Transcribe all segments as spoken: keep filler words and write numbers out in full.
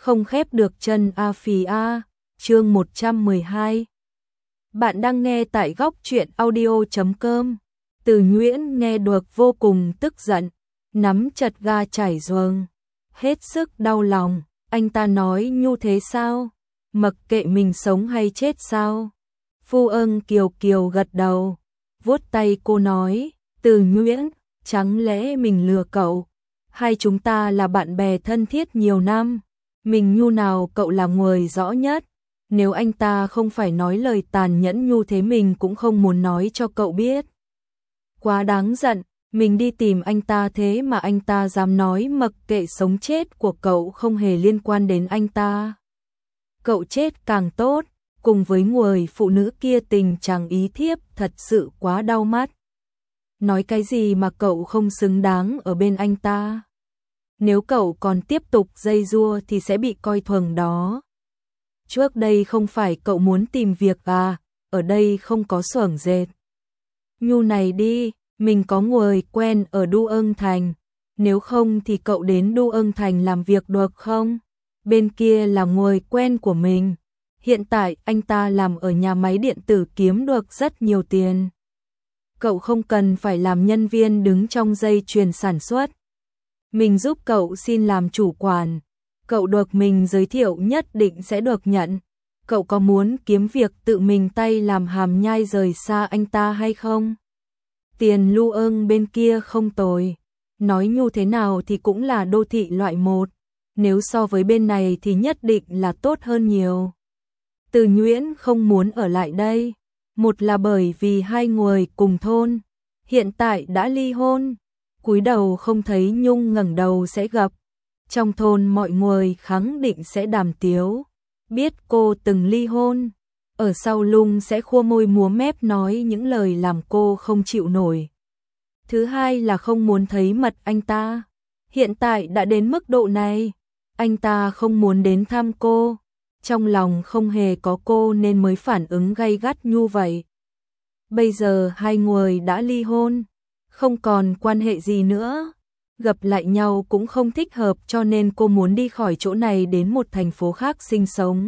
không khép được chân a phì a, chương một trăm mười hai. Bạn đang nghe tại góc truyện audio chấm com. Từ Nhuyễn nghe được vô cùng tức giận, nắm chặt ga chảy ruồng, hết sức đau lòng. Anh ta nói như thế sao? Mặc kệ mình sống hay chết sao? Phu Ân Kiều Kiều gật đầu, vuốt tay cô nói, Từ Nhuyễn, chẳng lẽ mình lừa cậu? Hai chúng ta là bạn bè thân thiết nhiều năm, mình nhu nào cậu là người rõ nhất. Nếu anh ta không phải nói lời tàn nhẫn như thế mình cũng không muốn nói cho cậu biết. Quá đáng giận, mình đi tìm anh ta thế mà anh ta dám nói mặc kệ sống chết của cậu không hề liên quan đến anh ta. Cậu chết càng tốt, cùng với người phụ nữ kia tình chẳng ý thiếp thật sự quá đau mắt. Nói cái gì mà cậu không xứng đáng ở bên anh ta. Nếu cậu còn tiếp tục dây dưa thì sẽ bị coi thường đó. Trước đây không phải cậu muốn tìm việc à, ở đây không có xưởng dệt. Nhu này đi, mình có người quen ở Đu Ân Thành, nếu không thì cậu đến Đu Ân Thành làm việc được không? Bên kia là người quen của mình, hiện tại anh ta làm ở nhà máy điện tử kiếm được rất nhiều tiền. Cậu không cần phải làm nhân viên đứng trong dây chuyền sản xuất. Mình giúp cậu xin làm chủ quản. Cậu được mình giới thiệu nhất định sẽ được nhận. Cậu có muốn kiếm việc tự mình tay làm hàm nhai rời xa anh ta hay không? Tiền Lưu Ân bên kia không tồi. Nói như thế nào thì cũng là đô thị loại một. Nếu so với bên này thì nhất định là tốt hơn nhiều. Từ Nhuyễn không muốn ở lại đây. Một là bởi vì hai người cùng thôn, hiện tại đã ly hôn. Cúi đầu không thấy nhung ngẩng đầu sẽ gặp. Trong thôn mọi người khẳng định sẽ đàm tiếu, biết cô từng ly hôn, ở sau lưng sẽ khua môi múa mép nói những lời làm cô không chịu nổi. Thứ hai là không muốn thấy mặt anh ta, hiện tại đã đến mức độ này, anh ta không muốn đến thăm cô, trong lòng không hề có cô nên mới phản ứng gay gắt như vậy. Bây giờ hai người đã ly hôn, không còn quan hệ gì nữa. Gặp lại nhau cũng không thích hợp cho nên cô muốn đi khỏi chỗ này đến một thành phố khác sinh sống.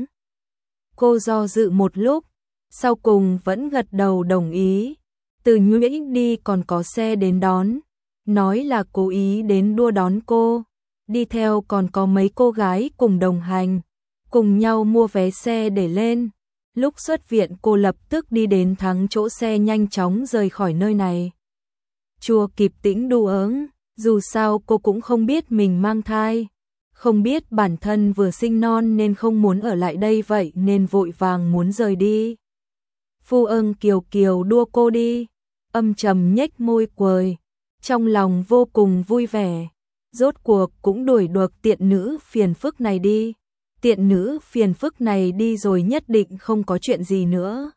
Cô do dự một lúc, sau cùng vẫn gật đầu đồng ý. Từ Nhuyễn đi còn có xe đến đón, nói là cố ý đến đua đón cô. Đi theo còn có mấy cô gái cùng đồng hành, cùng nhau mua vé xe để lên. Lúc xuất viện cô lập tức đi đến thắng chỗ xe nhanh chóng rời khỏi nơi này. Chùa kịp tĩnh đu ớn. Dù sao cô cũng không biết mình mang thai, không biết bản thân vừa sinh non nên không muốn ở lại đây vậy nên vội vàng muốn rời đi. Phu Ân Kiều Kiều đua cô đi, âm trầm nhếch môi cười, trong lòng vô cùng vui vẻ. Rốt cuộc cũng đuổi được tiện nữ phiền phức này đi. Tiện nữ phiền phức này đi rồi nhất định không có chuyện gì nữa.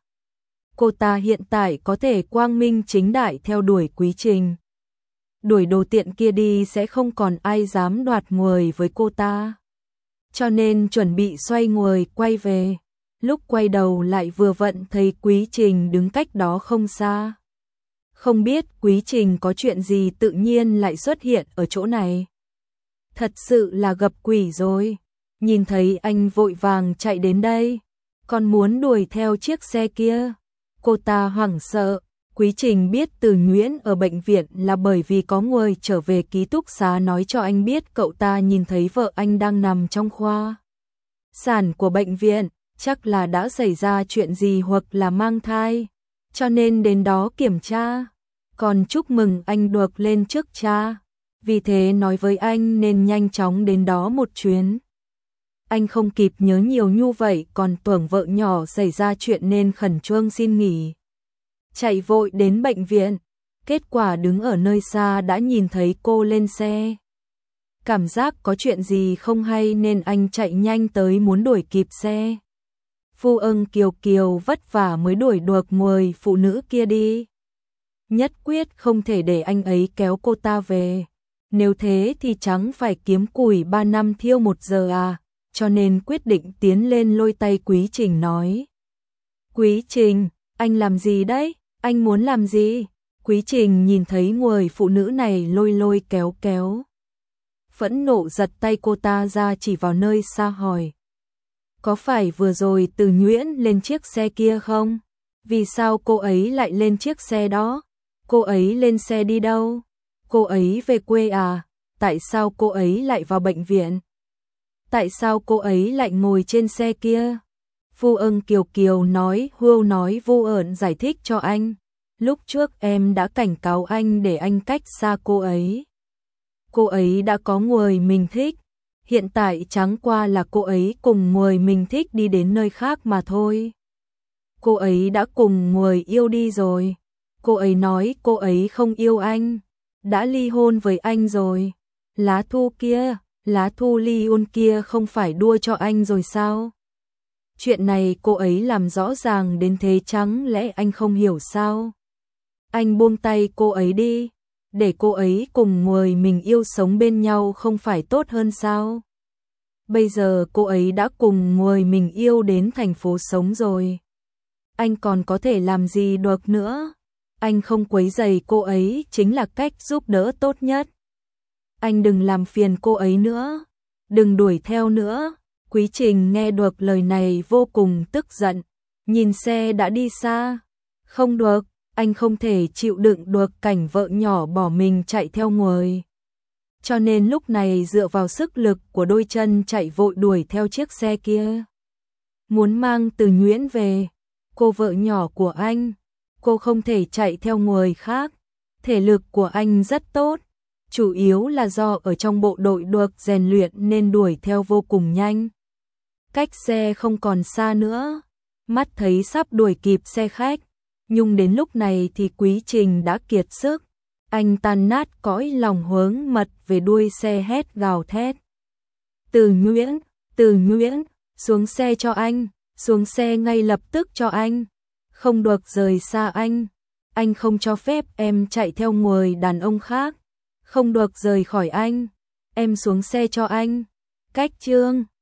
Cô ta hiện tại có thể quang minh chính đại theo đuổi Quý Trình. Đuổi đồ tiện kia đi sẽ không còn ai dám đoạt người với cô ta. Cho nên chuẩn bị xoay người quay về. Lúc quay đầu lại vừa vặn thấy Quý Trình đứng cách đó không xa. Không biết Quý Trình có chuyện gì tự nhiên lại xuất hiện ở chỗ này. Thật sự là gặp quỷ rồi. Nhìn thấy anh vội vàng chạy đến đây, còn muốn đuổi theo chiếc xe kia. Cô ta hoảng sợ. Quý Trình biết Từ Nhuyễn ở bệnh viện là bởi vì có người trở về ký túc xá nói cho anh biết cậu ta nhìn thấy vợ anh đang nằm trong khoa sản của bệnh viện, chắc là đã xảy ra chuyện gì hoặc là mang thai, cho nên đến đó kiểm tra. Còn chúc mừng anh được lên trước cha, vì thế nói với anh nên nhanh chóng đến đó một chuyến. Anh không kịp nhớ nhiều như vậy còn tưởng vợ nhỏ xảy ra chuyện nên khẩn trương xin nghỉ. Chạy vội đến bệnh viện, kết quả đứng ở nơi xa đã nhìn thấy cô lên xe. Cảm giác có chuyện gì không hay nên anh chạy nhanh tới muốn đuổi kịp xe. Phu Ân Kiều Kiều vất vả mới đuổi được người phụ nữ kia đi. Nhất quyết không thể để anh ấy kéo cô ta về. Nếu thế thì chẳng phải kiếm củi ba năm thiêu một giờ à, cho nên quyết định tiến lên lôi tay Quý Trình nói. Quý Trình, anh làm gì đấy? Anh muốn làm gì? Quý Trình nhìn thấy người phụ nữ này lôi lôi kéo kéo. phẫn nộ giật tay cô ta ra chỉ vào nơi xa hỏi. Có phải vừa rồi Từ Nhuyễn lên chiếc xe kia không? Vì sao cô ấy lại lên chiếc xe đó? Cô ấy lên xe đi đâu? Cô ấy về quê à? Tại sao cô ấy lại vào bệnh viện? Tại sao cô ấy lại ngồi trên xe kia? Vu Ưng Kiều Kiều nói, Hưu nói Vu ẩn giải thích cho anh. Lúc trước em đã cảnh cáo anh để anh cách xa cô ấy. Cô ấy đã có người mình thích. Hiện tại chẳng qua là cô ấy cùng người mình thích đi đến nơi khác mà thôi. Cô ấy đã cùng người yêu đi rồi. Cô ấy nói cô ấy không yêu anh. Đã ly hôn với anh rồi. Lá thư kia, lá thư ly hôn kia không phải đua cho anh rồi sao? Chuyện này cô ấy làm rõ ràng đến thế, chẳng lẽ anh không hiểu sao? Anh buông tay cô ấy đi, để cô ấy cùng người mình yêu sống bên nhau không phải tốt hơn sao? Bây giờ cô ấy đã cùng người mình yêu đến thành phố sống rồi. Anh còn có thể làm gì được nữa? Anh không quấy rầy cô ấy chính là cách giúp đỡ tốt nhất. Anh đừng làm phiền cô ấy nữa, đừng đuổi theo nữa. Quý Trình nghe được lời này vô cùng tức giận, nhìn xe đã đi xa. Không được, anh không thể chịu đựng được cảnh vợ nhỏ bỏ mình chạy theo người. Cho nên lúc này dựa vào sức lực của đôi chân chạy vội đuổi theo chiếc xe kia. Muốn mang Từ Nhuyễn về, cô vợ nhỏ của anh, cô không thể chạy theo người khác. Thể lực của anh rất tốt, chủ yếu là do ở trong bộ đội được rèn luyện nên đuổi theo vô cùng nhanh. Cách xe không còn xa nữa, mắt thấy sắp đuổi kịp xe khách, nhưng đến lúc này thì Quý Trình đã kiệt sức. Anh tan nát cõi lòng hướng mật về đuôi xe hét gào thét. Từ Nhuyễn, Từ Nhuyễn, xuống xe cho anh, xuống xe ngay lập tức cho anh. Không được rời xa anh, anh không cho phép em chạy theo người đàn ông khác. Không được rời khỏi anh, em xuống xe cho anh. Cách chương